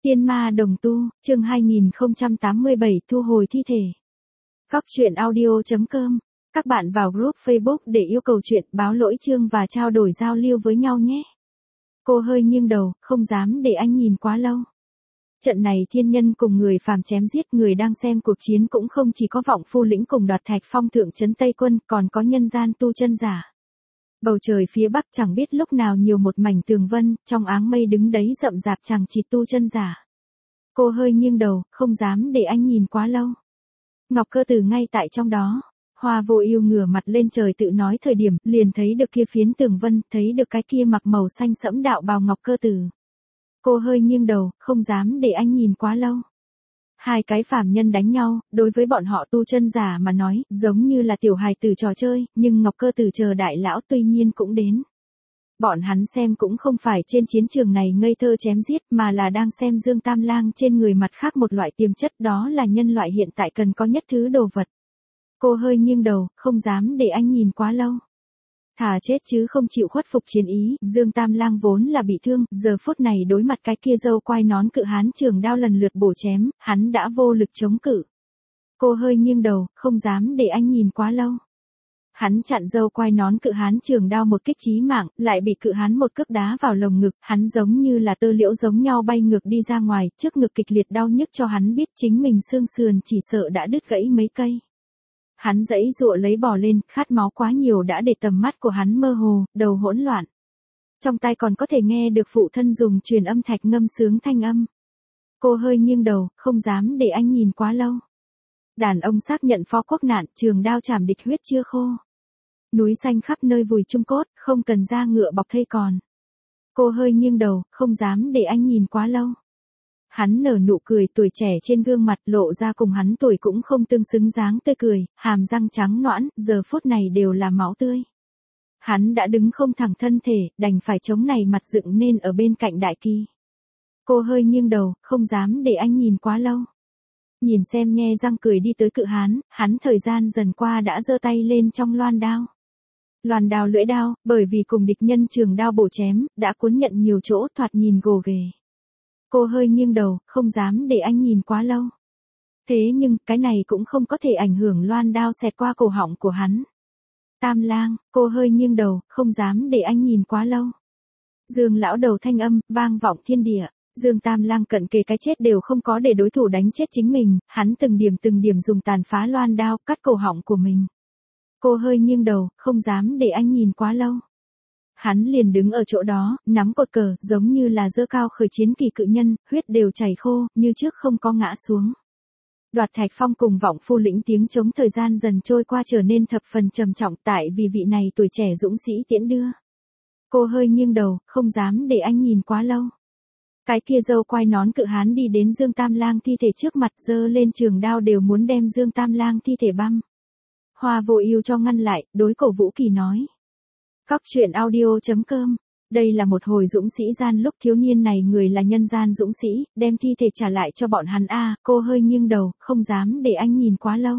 Tiên ma đồng tu, chương 2087 thu hồi thi thể. Góc truyện audio.com. Các bạn vào group Facebook để yêu cầu chuyện, báo lỗi chương và trao đổi giao lưu với nhau nhé. Cô hơi nghiêng đầu, không dám để anh nhìn quá lâu. Trận này thiên nhân cùng người phàm chém giết, người đang xem cuộc chiến cũng không chỉ có Vọng Phu Lĩnh cùng Đoạt Thạch Phong thượng trấn Tây Quân, còn có nhân gian tu chân giả. Bầu trời phía bắc chẳng biết lúc nào nhiều một mảnh tường vân, trong áng mây đứng đấy rậm rạp chằng chịt tu chân giả. Cô hơi nghiêng đầu, không dám để anh nhìn quá lâu. Ngọc Cơ Tử ngay tại trong đó. Hoa Vô Ưu ngửa mặt lên trời tự nói thời điểm, liền thấy được kia phiến tường vân, thấy được cái kia mặc màu xanh sẫm đạo bào Ngọc Cơ Tử. Cô hơi nghiêng đầu, không dám để anh nhìn quá lâu. Hai cái phàm nhân đánh nhau, đối với bọn họ tu chân giả mà nói, giống như là tiểu hài tử trò chơi, nhưng Ngọc Cơ Tử chờ đại lão tuy nhiên cũng đến. Bọn hắn xem cũng không phải trên chiến trường này ngây thơ chém giết, mà là đang xem Dương Tam Lang trên người mặt khác một loại tiềm chất, đó là nhân loại hiện tại cần có nhất thứ đồ vật. Cô hơi nghiêng đầu, không dám để anh nhìn quá lâu. Thà chết chứ không chịu khuất phục chiến ý, Dương Tam Lang vốn là bị thương, giờ phút này đối mặt cái kia dâu quai nón cự hán trường đao lần lượt bổ chém, hắn đã vô lực chống cự. Cô hơi nghiêng đầu, không dám để anh nhìn quá lâu. Hắn chặn dâu quai nón cự hán trường đao một kích chí mạng, lại bị cự hán một cước đá vào lồng ngực, hắn giống như là tơ liễu giống nhau bay ngược đi ra ngoài, trước ngực kịch liệt đau nhức cho hắn biết chính mình xương sườn chỉ sợ đã đứt gãy mấy cây. Hắn giãy giụa lấy bò lên, khát máu quá nhiều đã để tầm mắt của hắn mơ hồ, đầu hỗn loạn. Trong tai còn có thể nghe được phụ thân dùng truyền âm thạch ngâm sướng thanh âm. Cô hơi nghiêng đầu, không dám để anh nhìn quá lâu. Đàn ông xác nhận phó quốc nạn, trường đao chảm địch huyết chưa khô. Núi xanh khắp nơi vùi chung cốt, không cần ra ngựa bọc thây còn. Cô hơi nghiêng đầu, không dám để anh nhìn quá lâu. Hắn nở nụ cười, tuổi trẻ trên gương mặt lộ ra cùng hắn tuổi cũng không tương xứng dáng tươi cười, hàm răng trắng nõn, giờ phút này đều là máu tươi. Hắn đã đứng không thẳng thân thể, đành phải chống này mặt dựng nên ở bên cạnh đại kỳ. Cô hơi nghiêng đầu, không dám để anh nhìn quá lâu. Nhìn xem nhe răng cười đi tới cự hán, hắn thời gian dần qua đã giơ tay lên trong loan đao. Loan đao lưỡi đao, bởi vì cùng địch nhân trường đao bổ chém, đã cuốn nhận nhiều chỗ thoạt nhìn gồ ghề. Cô hơi nghiêng đầu, không dám để anh nhìn quá lâu. Thế nhưng, cái này cũng không có thể ảnh hưởng loan đao xẹt qua cổ họng của hắn. Tam Lang, cô hơi nghiêng đầu, không dám để anh nhìn quá lâu. Dương lão đầu thanh âm, vang vọng thiên địa. Dương Tam Lang cận kề cái chết đều không có để đối thủ đánh chết chính mình, hắn từng điểm dùng tàn phá loan đao, cắt cổ họng của mình. Cô hơi nghiêng đầu, không dám để anh nhìn quá lâu. Hắn liền đứng ở chỗ đó, nắm cột cờ, giống như là giơ cao khởi chiến kỳ cự nhân, huyết đều chảy khô, như trước không có ngã xuống. Đoạt Thạch Phong cùng Vọng Phu Lĩnh tiếng chống thời gian dần trôi qua trở nên thập phần trầm trọng tại vì vị này tuổi trẻ dũng sĩ tiễn đưa. Cô hơi nghiêng đầu, không dám để anh nhìn quá lâu. Cái kia dâu quai nón cự hán đi đến Dương Tam Lang thi thể trước mặt, giơ lên trường đao đều muốn đem Dương Tam Lang thi thể băm. Hoa Vô Ưu cho ngăn lại, đối Cổ Vũ Kỳ nói. Góc truyện audio.com. Đây là một hồi dũng sĩ gian lúc thiếu niên này người là nhân gian dũng sĩ, đem thi thể trả lại cho bọn hắn a. Cô hơi nghiêng đầu, không dám để anh nhìn quá lâu.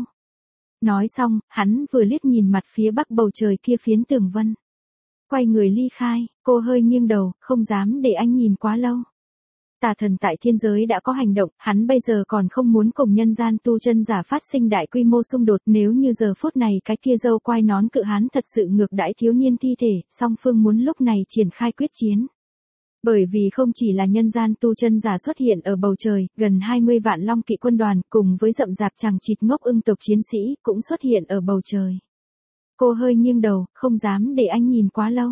Nói xong, hắn vừa liếc nhìn mặt phía bắc bầu trời kia phiến tường vân. Quay người ly khai, cô hơi nghiêng đầu, không dám để anh nhìn quá lâu. Tà thần tại thiên giới đã có hành động, hắn bây giờ còn không muốn cùng nhân gian tu chân giả phát sinh đại quy mô xung đột, nếu như giờ phút này cái kia dâu quai nón cự hán thật sự ngược đãi thiếu niên thi thể, song phương muốn lúc này triển khai quyết chiến. Bởi vì không chỉ là nhân gian tu chân giả xuất hiện ở bầu trời, gần 20 vạn long kỵ quân đoàn cùng với rậm rạp chằng chịt ngốc ưng tộc chiến sĩ cũng xuất hiện ở bầu trời. Cô hơi nghiêng đầu, không dám để anh nhìn quá lâu.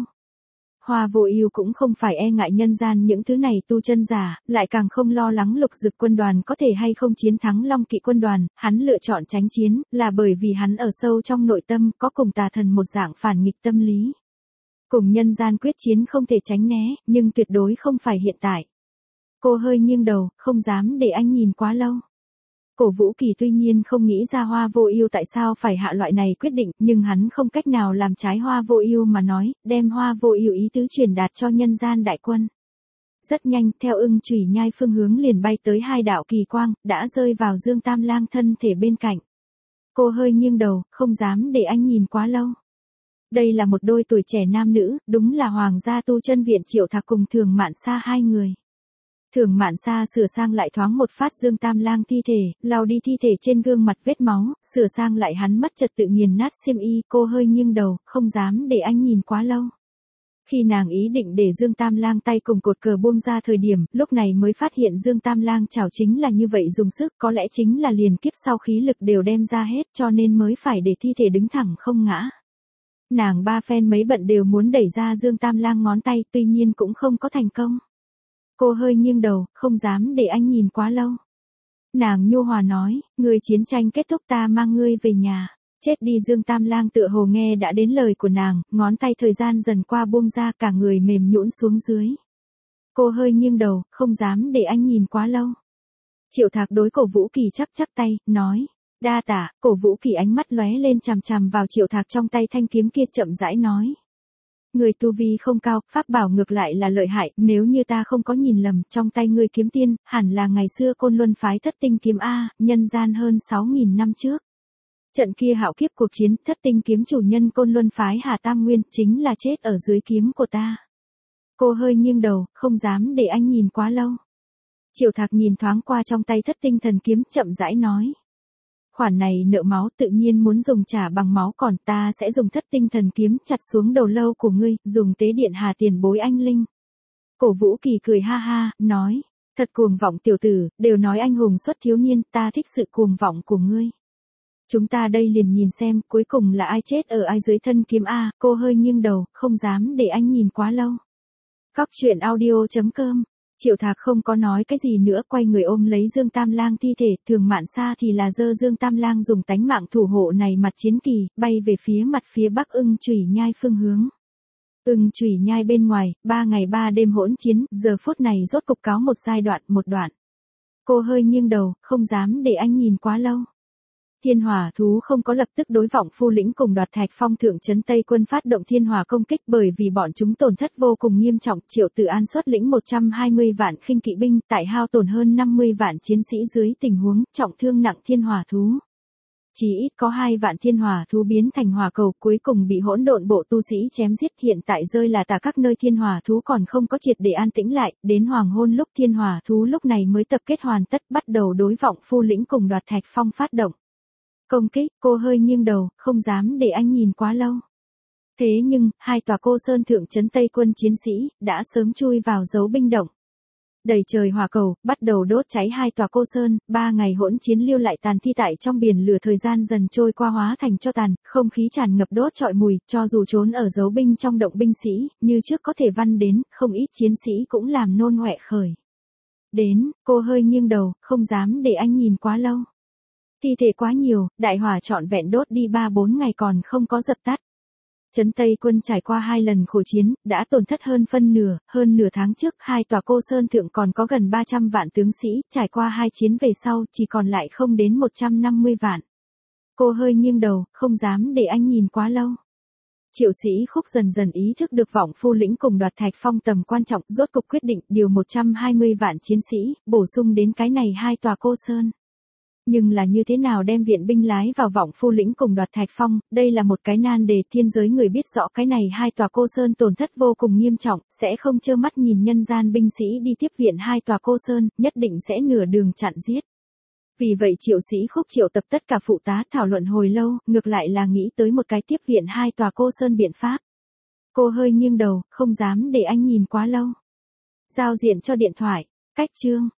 Hoa Vô Ưu cũng không phải e ngại nhân gian những thứ này tu chân giả, lại càng không lo lắng Lục Dực quân đoàn có thể hay không chiến thắng Long Kỵ quân đoàn, hắn lựa chọn tránh chiến, là bởi vì hắn ở sâu trong nội tâm có cùng tà thần một dạng phản nghịch tâm lý. Cùng nhân gian quyết chiến không thể tránh né, nhưng tuyệt đối không phải hiện tại. Cô hơi nghiêng đầu, không dám để anh nhìn quá lâu. Cổ Vũ Kỳ tuy nhiên không nghĩ ra Hoa Vô Ưu tại sao phải hạ loại này quyết định, nhưng hắn không cách nào làm trái Hoa Vô Ưu mà nói, đem Hoa Vô Ưu ý tứ truyền đạt cho nhân gian đại quân. Rất nhanh, theo ưng chủy nhai phương hướng liền bay tới hai đạo kỳ quang, đã rơi vào Dương Tam Lang thân thể bên cạnh. Cô hơi nghiêng đầu, không dám để anh nhìn quá lâu. Đây là một đôi tuổi trẻ nam nữ, đúng là Hoàng gia tu chân viện Triệu Thạc cùng Thường Mạn Sa hai người. Thường Mạn Sa sửa sang lại thoáng một phát Dương Tam Lang thi thể, lau đi thi thể trên gương mặt vết máu, sửa sang lại hắn mất trật tự nghiền nát xiêm y, cô hơi nghiêng đầu, không dám để anh nhìn quá lâu. Khi nàng ý định để Dương Tam Lang tay cùng cột cờ buông ra thời điểm, lúc này mới phát hiện Dương Tam Lang chảo chính là như vậy dùng sức, có lẽ chính là liền kiếp sau khí lực đều đem ra hết cho nên mới phải để thi thể đứng thẳng không ngã. Nàng ba phen mấy bận đều muốn đẩy ra Dương Tam Lang ngón tay, tuy nhiên cũng không có thành công. Cô hơi nghiêng đầu, không dám để anh nhìn quá lâu. Nàng nhu hòa nói, người chiến tranh kết thúc ta mang ngươi về nhà. Chết đi Dương Tam Lang tựa hồ nghe đã đến lời của nàng, ngón tay thời gian dần qua buông ra cả người mềm nhũn xuống dưới. Cô hơi nghiêng đầu, không dám để anh nhìn quá lâu. Triệu Thạc đối Cổ Vũ Kỳ chắp chắp tay, nói, đa tạ. Cổ Vũ Kỳ ánh mắt lóe lên chằm chằm vào Triệu Thạc trong tay thanh kiếm kia chậm rãi nói. Người tu vi không cao, pháp bảo ngược lại là lợi hại, nếu như ta không có nhìn lầm, trong tay người kiếm tiên, hẳn là ngày xưa Côn Luân phái Thất Tinh kiếm A, nhân gian hơn 6.000 năm trước. Trận kia hạo kiếp cuộc chiến, Thất Tinh kiếm chủ nhân Côn Luân phái Hà Tam Nguyên, chính là chết ở dưới kiếm của ta. Cô hơi nghiêng đầu, không dám để anh nhìn quá lâu. Triệu Thạc nhìn thoáng qua trong tay Thất Tinh thần kiếm, chậm rãi nói. Khoản này nợ máu tự nhiên muốn dùng trả bằng máu, còn ta sẽ dùng Thất Tinh thần kiếm chặt xuống đầu lâu của ngươi, dùng tế điện Hà tiền bối anh linh. Cổ Vũ Kỳ cười ha ha, nói, thật cuồng vọng tiểu tử, đều nói anh hùng xuất thiếu niên, ta thích sự cuồng vọng của ngươi. Chúng ta đây liền nhìn xem, cuối cùng là ai chết ở ai dưới thân kiếm A, cô hơi nghiêng đầu, không dám để anh nhìn quá lâu. Cóc truyện audio.com. Triệu Thạc không có nói cái gì nữa, quay người ôm lấy Dương Tam Lang thi thể, Thường Mạn Sa thì là giơ Dương Tam Lang dùng tánh mạng thủ hộ này mặt chiến kỳ, bay về phía mặt phía bắc Ưng Chủy Nhai phương hướng. Ưng Chủy Nhai bên ngoài, 3 ngày 3 đêm hỗn chiến, giờ phút này rốt cục cáo một giai đoạn, một đoạn. Cô hơi nghiêng đầu, không dám để anh nhìn quá lâu. Thiên hỏa thú không có lập tức đối Vọng Phu Lĩnh cùng Đoạt Thạch Phong thượng trấn Tây quân phát động thiên hỏa công kích, bởi vì bọn chúng tổn thất vô cùng nghiêm trọng. Triệu Tử An xuất lĩnh 120 vạn khinh kỵ binh, tại hao tổn hơn 50 vạn chiến sĩ dưới tình huống trọng thương nặng thiên hỏa thú. Chỉ ít có 2 vạn thiên hỏa thú biến thành hỏa cầu, cuối cùng bị hỗn độn bộ tu sĩ chém giết, hiện tại rơi là tả các nơi thiên hỏa thú còn không có triệt để an tĩnh lại, đến hoàng hôn lúc thiên hỏa thú lúc này mới tập kết hoàn tất, bắt đầu đối Vọng Phu Lĩnh cùng Đoạt Thạch Phong phát động công kích. Cô hơi nghiêng đầu, không dám để anh nhìn quá lâu. Thế nhưng, 2 tòa Cô Sơn thượng trấn Tây quân chiến sĩ, đã sớm chui vào dấu binh động. Đầy trời hỏa cầu, bắt đầu đốt cháy 2 tòa Cô Sơn, 3 ngày hỗn chiến lưu lại tàn thi tại trong biển lửa, thời gian dần trôi qua hóa thành tro tàn, không khí tràn ngập đốt trọi mùi, cho dù trốn ở dấu binh trong động binh sĩ, như trước có thể văn đến, không ít chiến sĩ cũng làm nôn ọe khởi. Đến, cô hơi nghiêng đầu, không dám để anh nhìn quá lâu. Thi thể quá nhiều, đại hỏa trọn vẹn đốt đi 3-4 ngày còn không có dập tắt. Trấn Tây quân trải qua 2 lần khổ chiến, đã tổn thất hơn nửa tháng trước, 2 tòa Cô Sơn thượng còn có gần 300 vạn tướng sĩ, trải qua 2 chiến về sau, chỉ còn lại không đến 150 vạn. Cô hơi nghiêng đầu, không dám để anh nhìn quá lâu. Triệu Sĩ Khúc dần dần ý thức được Vọng Phu Lĩnh cùng Đoạt Thạch Phong tầm quan trọng, rốt cục quyết định điều 120 vạn chiến sĩ, bổ sung đến cái này 2 tòa Cô Sơn. Nhưng là như thế nào đem viện binh lái vào Vọng Phu Lĩnh cùng Đoạt Thạch Phong, đây là một cái nan đề, thiên giới người biết rõ cái này 2 tòa Cô Sơn tổn thất vô cùng nghiêm trọng, sẽ không trơ mắt nhìn nhân gian binh sĩ đi tiếp viện 2 tòa Cô Sơn, nhất định sẽ nửa đường chặn giết. Vì vậy Triệu Sĩ Khúc triệu tập tất cả phụ tá thảo luận hồi lâu, ngược lại là nghĩ tới một cái tiếp viện 2 tòa Cô Sơn biện pháp. Cô hơi nghiêng đầu, không dám để anh nhìn quá lâu. Giao diện cho điện thoại, cách chương.